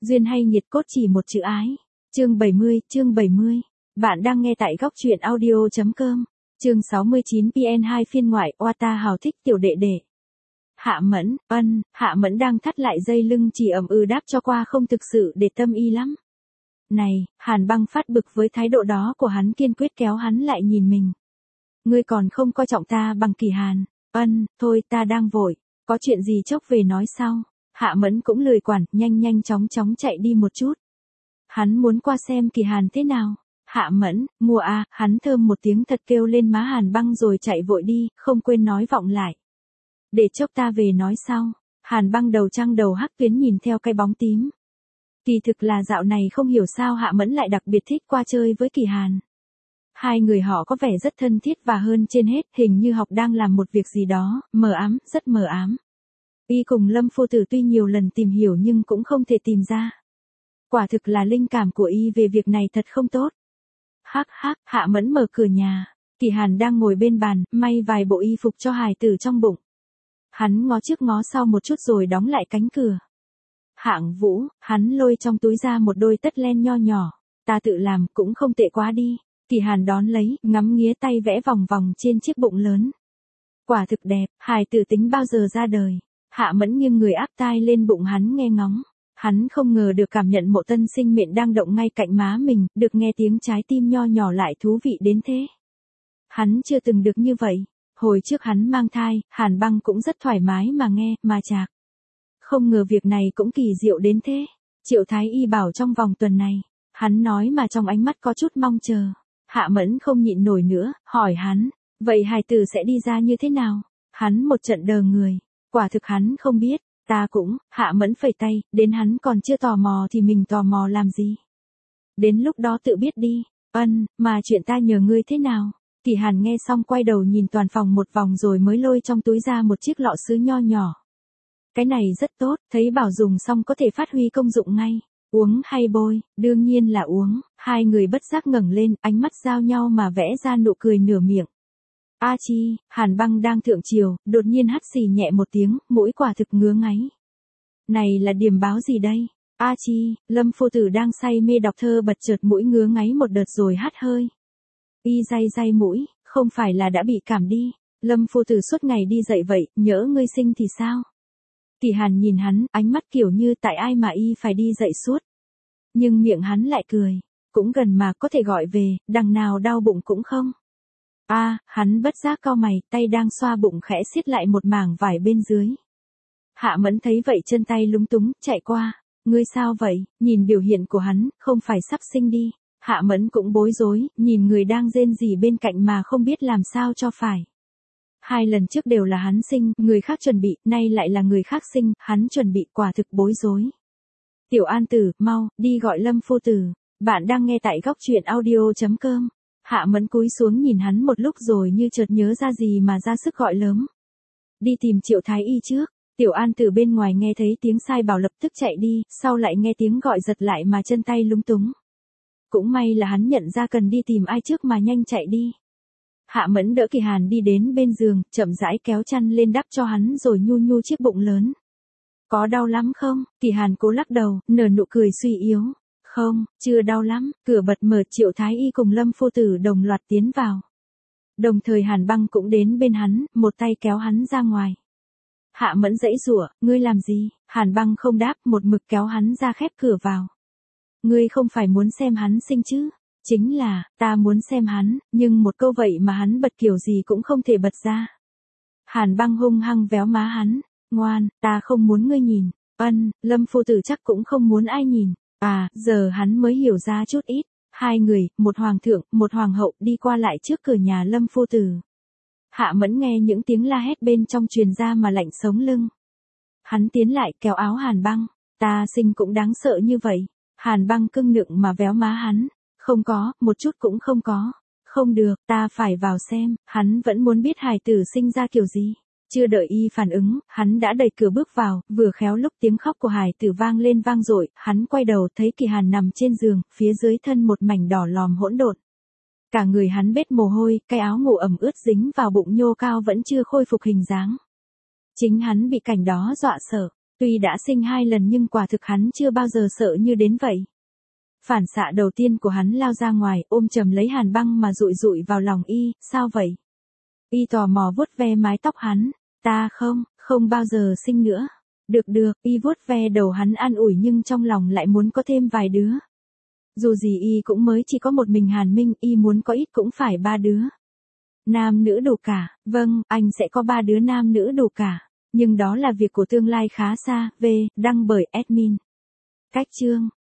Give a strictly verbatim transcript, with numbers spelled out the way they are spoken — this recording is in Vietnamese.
Duyên hay nhiệt cốt chỉ một chữ ái. Chương bảy mươi, chương bảy mươi. Bạn đang nghe tại góc truyện audio.com. Chương sáu mươi chín pê en hai phiên ngoại, oa ta hào thích tiểu đệ đệ. Hạ Mẫn, ân, Hạ Mẫn đang thắt lại dây lưng chỉ ậm ừ đáp cho qua không thực sự để tâm y lắm. Này, Hàn Băng phát bực với thái độ đó của hắn, kiên quyết kéo hắn lại nhìn mình. Ngươi còn không coi trọng ta bằng Kỳ Hàn. Ân, thôi ta đang vội, có chuyện gì chốc về nói sau. Hạ Mẫn cũng lười quản, nhanh nhanh chóng chóng chạy đi một chút. Hắn muốn qua xem Kỳ Hàn thế nào. Hạ Mẫn, mua à, hắn thơm một tiếng thật kêu lên má Hàn Băng rồi chạy vội đi, không quên nói vọng lại. Để chốc ta về nói sau. Hàn Băng đầu trăng đầu hắc tuyến nhìn theo cái bóng tím. Kỳ thực là dạo này không hiểu sao Hạ Mẫn lại đặc biệt thích qua chơi với Kỳ Hàn. Hai người họ có vẻ rất thân thiết và hơn trên hết, hình như học đang làm một việc gì đó, mờ ám, rất mờ ám. Y cùng Lâm Phu Tử tuy nhiều lần tìm hiểu nhưng cũng không thể tìm ra. Quả thực là linh cảm của Y về việc này thật không tốt. Hắc hắc, Hạ Mẫn mở cửa nhà. Kỳ Hàn đang ngồi bên bàn, may vài bộ y phục cho hài tử trong bụng. Hắn ngó trước ngó sau một chút rồi đóng lại cánh cửa. Hạng Vũ, hắn lôi trong túi ra một đôi tất len nho nhỏ. Ta tự làm cũng không tệ quá đi. Kỳ Hàn đón lấy, ngắm nghía tay vẽ vòng vòng trên chiếc bụng lớn. Quả thực đẹp, hài tử tính bao giờ ra đời. Hạ Mẫn nghiêng người áp tai lên bụng hắn nghe ngóng. Hắn không ngờ được cảm nhận mộ tân sinh mệnh đang động ngay cạnh má mình, được nghe tiếng trái tim nho nhỏ lại thú vị đến thế. Hắn chưa từng được như vậy. Hồi trước hắn mang thai, Hàn Băng cũng rất thoải mái mà nghe, mà chạc. Không ngờ việc này cũng kỳ diệu đến thế. Triệu Thái Y bảo trong vòng tuần này. Hắn nói mà trong ánh mắt có chút mong chờ. Hạ Mẫn không nhịn nổi nữa, hỏi hắn. Vậy hài tử sẽ đi ra như thế nào? Hắn một trận đờ người. Quả thực hắn không biết. Ta cũng, Hạ Mẫn phẩy tay, đến hắn còn chưa tò mò thì mình tò mò làm gì? Đến lúc đó tự biết đi. Ân, mà chuyện ta nhờ ngươi thế nào? Kỳ Hàn nghe xong quay đầu nhìn toàn phòng một vòng rồi mới lôi trong túi ra một chiếc lọ sứ nho nhỏ. Cái này rất tốt, thấy bảo dùng xong có thể phát huy công dụng ngay. Uống hay bôi? Đương nhiên là uống. Hai người bất giác ngẩng lên, ánh mắt giao nhau mà vẽ ra nụ cười nửa miệng. A chi, Hàn Băng đang thượng triều, đột nhiên hắt xì nhẹ một tiếng, mũi quả thực ngứa ngáy. Này là điềm báo gì đây? A chi, Lâm Phu Tử đang say mê đọc thơ bật chợt mũi ngứa ngáy một đợt rồi hắt hơi. Y day day mũi, không phải là đã bị cảm đi. Lâm Phu Tử suốt ngày đi dậy vậy, nhỡ ngươi sinh thì sao? Kỳ Hàn nhìn hắn, ánh mắt kiểu như tại ai mà y phải đi dậy suốt. Nhưng miệng hắn lại cười. Cũng gần mà có thể gọi về, đằng nào đau bụng cũng không. A, à, hắn bất giác cau mày, tay đang xoa bụng khẽ siết lại một mảng vải bên dưới. Hạ Mẫn thấy vậy chân tay lúng túng, chạy qua. Ngươi sao vậy? Nhìn biểu hiện của hắn, không phải sắp sinh đi. Hạ Mẫn cũng bối rối, nhìn người đang rên rỉ bên cạnh mà không biết làm sao cho phải. Hai lần trước đều là hắn sinh, người khác chuẩn bị, nay lại là người khác sinh, hắn chuẩn bị, quả thực bối rối. Tiểu An Tử, mau, đi gọi Lâm Phu Tử. Bạn đang nghe tại góc truyện audio.com. Hạ Mẫn cúi xuống nhìn hắn một lúc rồi như chợt nhớ ra gì mà ra sức gọi lớn. Đi tìm Triệu Thái Y trước. Tiểu An Tử bên ngoài nghe thấy tiếng sai bảo lập tức chạy đi, sau lại nghe tiếng gọi giật lại mà chân tay lúng túng. Cũng may là hắn nhận ra cần đi tìm ai trước mà nhanh chạy đi. Hạ Mẫn đỡ Kỳ Hàn đi đến bên giường, chậm rãi kéo chăn lên đắp cho hắn rồi nhu nhu chiếc bụng lớn. Có đau lắm không? Kỳ Hàn cố lắc đầu, nở nụ cười suy yếu. Không, chưa đau lắm. Cửa bật mở, Triệu Thái Y cùng Lâm Phu Tử đồng loạt tiến vào. Đồng thời Hàn Băng cũng đến bên hắn, một tay kéo hắn ra ngoài. Hạ Mẫn giãy giụa, ngươi làm gì? Hàn Băng không đáp, một mực kéo hắn ra khép cửa vào. Ngươi không phải muốn xem hắn sinh chứ? Chính là, ta muốn xem hắn, nhưng một câu vậy mà hắn bật kiểu gì cũng không thể bật ra. Hàn Băng hung hăng véo má hắn. Ngoan, ta không muốn ngươi nhìn. Ân, Lâm Phu Tử chắc cũng không muốn ai nhìn. À, giờ hắn mới hiểu ra chút ít. Hai người, một hoàng thượng, một hoàng hậu đi qua lại trước cửa nhà Lâm Phu Tử. Hạ Mẫn nghe những tiếng la hét bên trong truyền ra mà lạnh sống lưng. Hắn tiến lại kéo áo Hàn Băng. Ta sinh cũng đáng sợ như vậy. Hàn Băng cưng nựng mà véo má hắn. Không có, một chút cũng không có. Không được, ta phải vào xem. Hắn vẫn muốn biết hài tử sinh ra kiểu gì. Chưa đợi y phản ứng, hắn đã đẩy cửa bước vào, vừa khéo lúc tiếng khóc của hài tử vang lên vang dội, hắn quay đầu thấy Kỳ Hàn nằm trên giường, phía dưới thân một mảnh đỏ lòm hỗn độn. Cả người hắn bết mồ hôi, cái áo ngủ ẩm ướt dính vào bụng nhô cao vẫn chưa khôi phục hình dáng. Chính hắn bị cảnh đó dọa sợ. Tuy đã sinh hai lần nhưng quả thực hắn chưa bao giờ sợ như đến vậy. Phản xạ đầu tiên của hắn lao ra ngoài, ôm chầm lấy Hàn Băng mà dụi dụi vào lòng y, sao vậy? Y tò mò vuốt ve mái tóc hắn, ta không, không bao giờ sinh nữa. Được được, y vuốt ve đầu hắn an ủi nhưng trong lòng lại muốn có thêm vài đứa. Dù gì y cũng mới chỉ có một mình Hàn Minh, y muốn có ít cũng phải ba đứa. Nam nữ đủ cả, vâng, anh sẽ có ba đứa nam nữ đủ cả. Nhưng đó là việc của tương lai khá xa, về, đăng bởi admin. Cách chương.